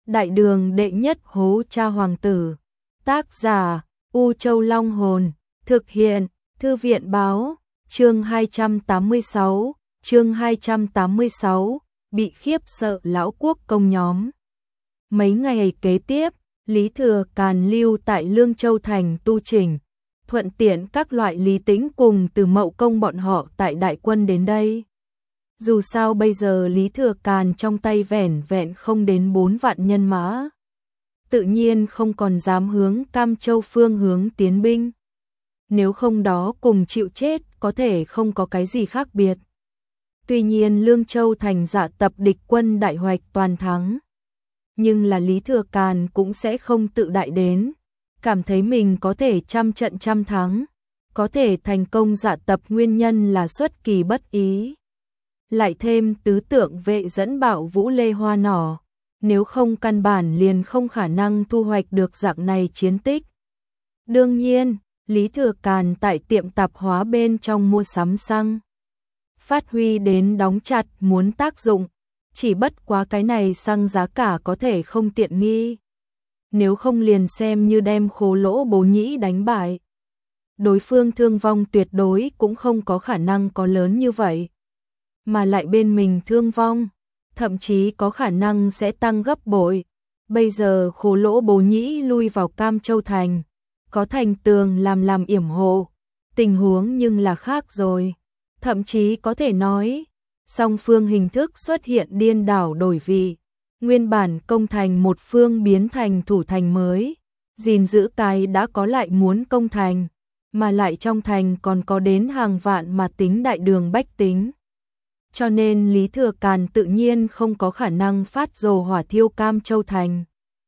Đại đường đệ nhất hố cha hoàng tử. Tác giả U Châu Long Hồn. Thực hiện Thư viện Báo. Chương 286. Bị khiếp sợ lão quốc công nhóm. Mấy ngày kế tiếp, Lý Thừa Càn lưu tại Lương Châu Thành tu chỉnh, thuận tiện các loại Lý Tĩnh cùng Từ Mậu Công bọn họ tại đại quân đến đây. Dù sao bây giờ Lý Thừa Càn trong tay vẻn vẹn không đến 4 vạn nhân mã, tự nhiên không còn dám hướng Cam Châu phương hướng tiến binh. Nếu không đó cùng chịu chết có thể không có cái gì khác biệt. Tuy nhiên Lương Châu Thành dạ tập địch quân đại hoạch toàn thắng, nhưng là Lý Thừa Càn cũng sẽ không tự đại đến, cảm thấy mình có thể trăm trận trăm thắng, có thể thành công dạ tập nguyên nhân là xuất kỳ bất ý. Lại thêm tứ tượng vệ dẫn Bạo Vũ Lê Hoa Nỏ, nếu không căn bản liền không khả năng thu hoạch được dạng này chiến tích. Đương nhiên, Lý Thừa Càn tại tiệm tạp hóa bên trong mua sắm xăng, phát huy đến đóng chặt muốn tác dụng, chỉ bất quá cái này xăng giá cả có thể không tiện nghi. Nếu không liền xem như đem Khố Lỗ Bố Nhĩ đánh bại, đối phương thương vong tuyệt đối cũng không có khả năng có lớn như vậy. Mà lại bên mình thương vong, thậm chí có khả năng sẽ tăng gấp bội. Bây giờ Khố Lỗ Bố Nhĩ lui vào Cam Châu Thành, có thành tường làm yểm hộ, tình huống nhưng là khác rồi. Thậm chí có thể nói, song phương hình thức xuất hiện điên đảo đổi vị. Nguyên bản công thành một phương biến thành thủ thành mới, gìn giữ cái đã có lại muốn công thành, mà lại trong thành còn có đến hàng vạn mà tính đại đường bách tính. Cho nên Lý Thừa Càn tự nhiên không có khả năng phát dồ hỏa thiêu Cam Châu Thành.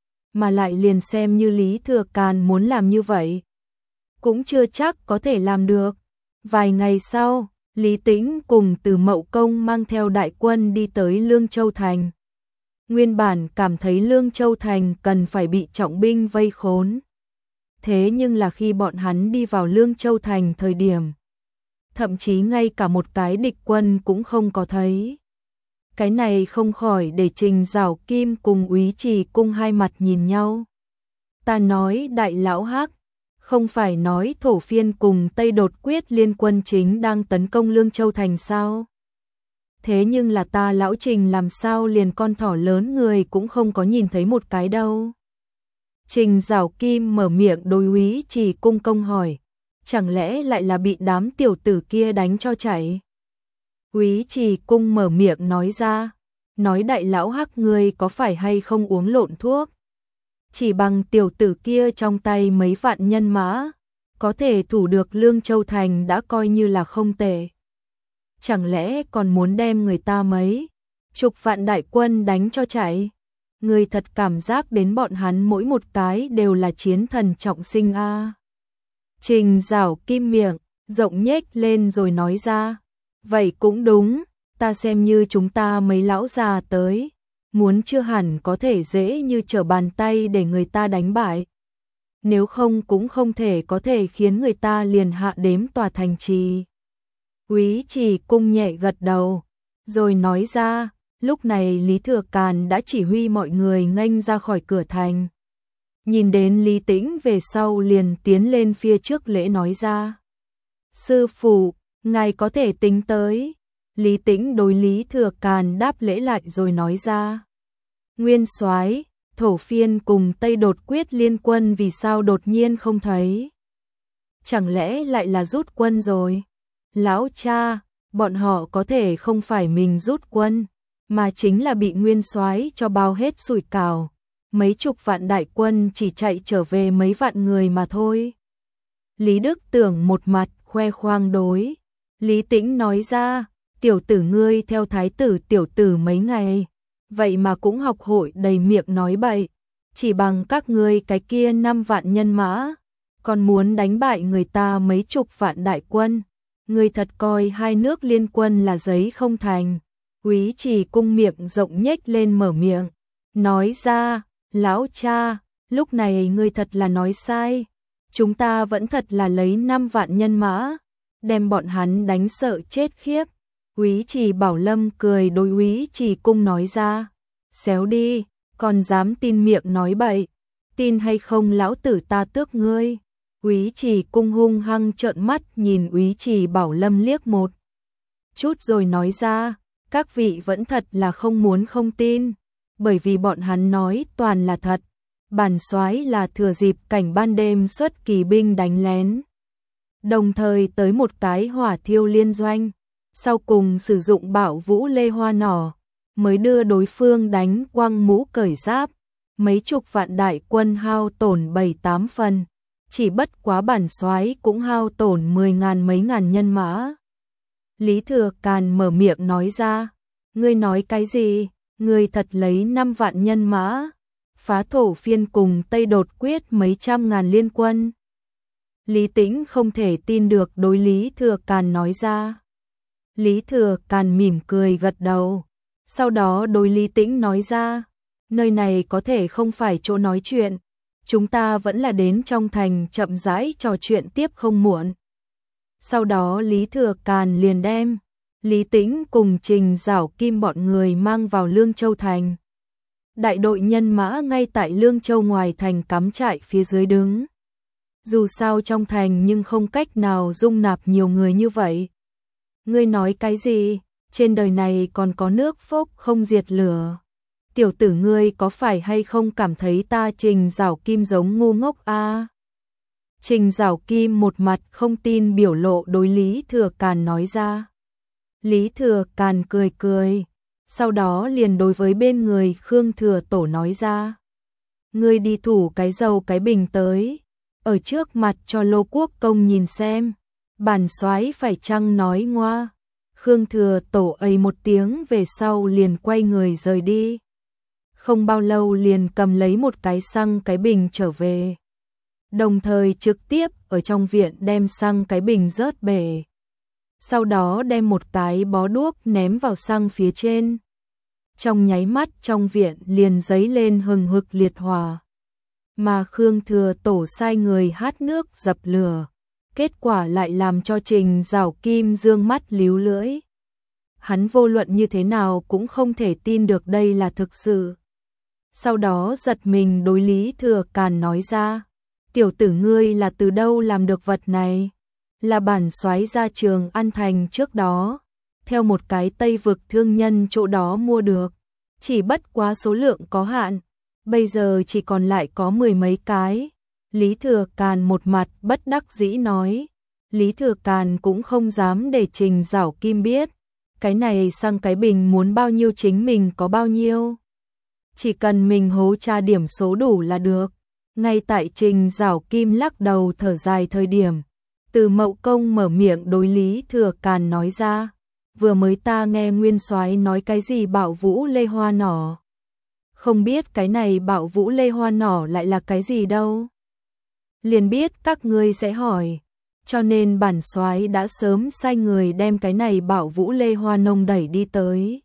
Mà lại liền xem như Lý Thừa Càn muốn làm như vậy, cũng chưa chắc có thể làm được. Vài ngày sau, Lý Tĩnh cùng Từ Mậu Công mang theo đại quân đi tới Lương Châu Thành. Nguyên bản cảm thấy Lương Châu Thành cần phải bị trọng binh vây khốn. Thế nhưng là khi bọn hắn đi vào Lương Châu Thành thời điểm, thậm chí ngay cả một cái địch quân cũng không có thấy. Cái này không khỏi để Trình Giảo Kim cùng Úy Trì Cung hai mặt nhìn nhau. Ta nói đại lão Hắc, không phải nói Thổ Phiên cùng Tây Đột Quyết liên quân chính đang tấn công Lương Châu Thành sao? Thế nhưng là ta lão Trình làm sao liền con thỏ lớn người cũng không có nhìn thấy một cái đâu. Trình Giảo Kim mở miệng đối Úy Trì Cung công hỏi, chẳng lẽ lại là bị đám tiểu tử kia đánh cho chảy? Úy Trì Cung mở miệng nói ra, nói đại lão Hắc người có phải hay không uống lộn thuốc? Chỉ bằng tiểu tử kia trong tay mấy vạn nhân mã, có thể thủ được Lương Châu Thành đã coi như là không tệ. Chẳng lẽ còn muốn đem người ta mấy chục vạn đại quân đánh cho chảy? Người thật cảm giác đến bọn hắn mỗi một cái đều là chiến thần trọng sinh a. Trình Giảo Kim miệng rộng nhếch lên rồi nói ra, vậy cũng đúng, ta xem như chúng ta mấy lão già tới, muốn chưa hẳn có thể dễ như trở bàn tay để người ta đánh bại. Nếu không cũng không thể có thể khiến người ta liền hạ đếm tòa thành trì. Úy Trì Cung nhẹ gật đầu, rồi nói ra, lúc này Lý Thừa Càn đã chỉ huy mọi người nghênh ra khỏi cửa thành. Nhìn đến Lý Tĩnh về sau liền tiến lên phía trước lễ nói ra, sư phụ, ngài có thể tính tới. Lý Tĩnh đối Lý Thừa Càn đáp lễ lại rồi nói ra, nguyên soái, Thổ Phiên cùng Tây Đột Quyết liên quân vì sao đột nhiên không thấy? Chẳng lẽ lại là rút quân rồi? Lão cha, bọn họ có thể không phải mình rút quân, mà chính là bị nguyên soái cho bao hết sủi cảo. Mấy chục vạn đại quân chỉ chạy trở về mấy vạn người mà thôi. Lý Đức Tưởng một mặt khoe khoang đối Lý Tĩnh nói ra, tiểu tử ngươi theo thái tử tiểu tử mấy ngày, vậy mà cũng học hội đầy miệng nói bậy, chỉ bằng các ngươi cái kia 5 vạn nhân mã, còn muốn đánh bại người ta mấy chục vạn đại quân, ngươi thật coi hai nước liên quân là giấy không thành. Úy Trì Cung miệng rộng nhếch lên mở miệng, nói ra, lão cha, lúc này ngươi thật là nói sai, chúng ta vẫn thật là lấy 5 vạn nhân mã, đem bọn hắn đánh sợ chết khiếp. Úy Trì Bảo Lâm cười đối Úy Trì Cung nói ra, xéo đi, còn dám tin miệng nói bậy, tin hay không lão tử ta tước ngươi. Úy Trì Cung hung hăng trợn mắt nhìn Úy Trì Bảo Lâm liếc một chút rồi nói ra, các vị vẫn thật là không muốn không tin, bởi vì bọn hắn nói toàn là thật. Bản soái là thừa dịp cảnh ban đêm xuất kỳ binh đánh lén, đồng thời tới một cái hỏa thiêu liên doanh, sau cùng sử dụng bạo vũ lê hoa nỏ, mới đưa đối phương đánh quăng mũ cởi giáp, mấy chục vạn đại quân hao tổn 7-8 phần, chỉ bất quá bản soái cũng hao tổn 10.000 mấy ngàn nhân mã. Lý Thừa Càn mở miệng nói ra, ngươi nói cái gì, ngươi thật lấy 5 vạn nhân mã, phá Thổ Phiên cùng Tây Đột Quyết mấy trăm ngàn liên quân. Lý Tĩnh không thể tin được đối Lý Thừa Càn nói ra. Lý Thừa Càn mỉm cười gật đầu, sau đó đối Lý Tĩnh nói ra, nơi này có thể không phải chỗ nói chuyện, chúng ta vẫn là đến trong thành chậm rãi trò chuyện tiếp không muộn. Sau đó Lý Thừa Càn liền đem Lý Tĩnh cùng Trình Giảo Kim bọn người mang vào Lương Châu thành. Đại đội nhân mã ngay tại Lương Châu ngoài thành cắm trại phía dưới đứng. Dù sao trong thành nhưng không cách nào dung nạp nhiều người như vậy. Ngươi nói cái gì? Trên đời này còn có nước phốc không diệt lửa. Tiểu tử ngươi có phải hay không cảm thấy ta Trình Giảo Kim giống ngu ngốc a? Trình Giảo Kim một mặt không tin biểu lộ đối Lý Thừa Càn nói ra. Lý Thừa Càn cười cười, sau đó liền đối với bên người Khương Thừa Tổ nói ra. Ngươi đi thủ cái dầu cái bình tới, ở trước mặt cho Lô Quốc Công nhìn xem, bản soái phải chăng nói ngoa. Khương Thừa Tổ ây một tiếng về sau liền quay người rời đi. Không bao lâu liền cầm lấy một cái xăng cái bình trở về. Đồng thời trực tiếp ở trong viện đem xăng cái bình rớt bể. Sau đó đem một cái bó đuốc ném vào xăng phía trên. Trong nháy mắt trong viện liền giấy lên hừng hực liệt hỏa. Mà Khương Thừa Tổ sai người hát nước dập lửa. Kết quả lại làm cho Trình Giảo Kim dương mắt líu lưỡi. Hắn vô luận như thế nào cũng không thể tin được đây là thực sự. Sau đó giật mình đối Lý Thừa Càn nói ra, tiểu tử ngươi là từ đâu làm được vật này? Là bản soái ra Trường An Thành trước đó, theo một cái Tây vực thương nhân chỗ đó mua được, chỉ bất quá số lượng có hạn, bây giờ chỉ còn lại có 10 mấy cái. Lý Thừa Càn một mặt bất đắc dĩ nói, Lý Thừa Càn cũng không dám để Trình Giảo Kim biết, cái này xăng cái bình muốn bao nhiêu chính mình có bao nhiêu. Chỉ cần mình hố tra điểm số đủ là được. Ngay tại Trình Giảo Kim lắc đầu thở dài thời điểm, Từ Mậu Công mở miệng đối Lý Thừa Càn nói ra, vừa mới ta nghe Nguyên Soái nói cái gì bạo vũ lê hoa nỏ. Không biết cái này bạo vũ lê hoa nỏ lại là cái gì đâu. Liền biết các ngươi sẽ hỏi, cho nên bản soái đã sớm sai người đem cái này bạo vũ lê hoa nông đẩy đi tới.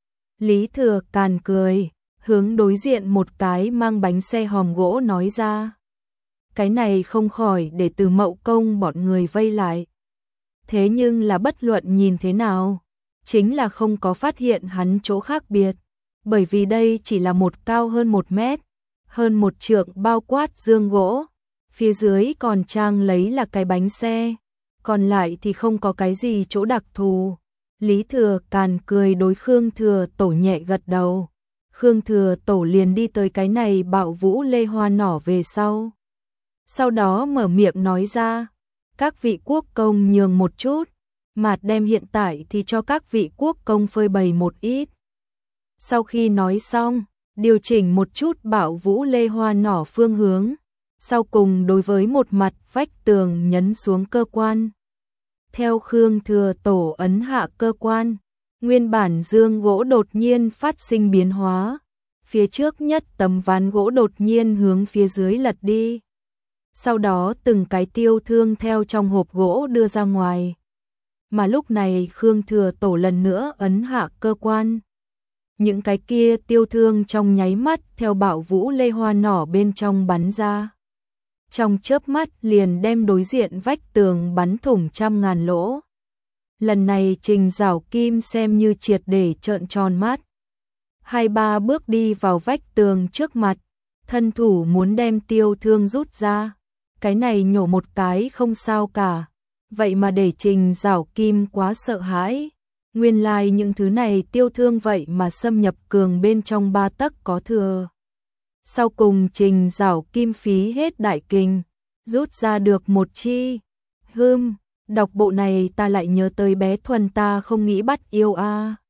Lý Thừa Càn cười, hướng đối diện một cái mang bánh xe hòm gỗ nói ra. Cái này không khỏi để Từ Mậu Công bọn người vây lại. Thế nhưng là bất luận nhìn thế nào, chính là không có phát hiện hắn chỗ khác biệt, bởi vì đây chỉ là một cao hơn 1 mét, hơn 1 trượng bao quát dương gỗ, phía dưới còn trang lấy là cái bánh xe, còn lại thì không có cái gì chỗ đặc thù. Lý Thừa Càn cười đối Khương Thừa Tổ nhẹ gật đầu. Khương Thừa Tổ liền đi tới cái này bạo vũ lê hoa nỏ về sau. Sau đó mở miệng nói ra, các vị quốc công nhường một chút, mạt đem hiện tại thì cho các vị quốc công phơi bày một ít. Sau khi nói xong, điều chỉnh một chút bạo vũ lê hoa nỏ phương hướng, sau cùng đối với một mặt vách tường nhấn xuống cơ quan. Theo Khương Thừa Tổ ấn hạ cơ quan, nguyên bản dương gỗ đột nhiên phát sinh biến hóa, phía trước nhất tấm ván gỗ đột nhiên hướng phía dưới lật đi. Sau đó từng cái tiêu thương theo trong hộp gỗ đưa ra ngoài. Mà lúc này Khương Thừa Tổ lần nữa ấn hạ cơ quan. Những cái kia tiêu thương trong nháy mắt theo bạo vũ lê hoa nỏ bên trong bắn ra. Trong chớp mắt liền đem đối diện vách tường bắn thủng trăm ngàn lỗ. Lần này Trình Giảo Kim xem như triệt để trợn tròn mắt. 2-3 bước đi vào vách tường trước mặt, thân thủ muốn đem Tiêu Thương rút ra. Cái này nhổ một cái không sao cả, vậy mà để Trình Giảo Kim quá sợ hãi. Nguyên lai những thứ này Tiêu Thương vậy mà xâm nhập cường bên trong 3 tấc có thừa. Sau cùng Trình Giảo Kim phí hết đại kình, rút ra được một chi. Đọc bộ này ta lại nhớ tới bé Thuần ta không nghĩ bắt yêu a.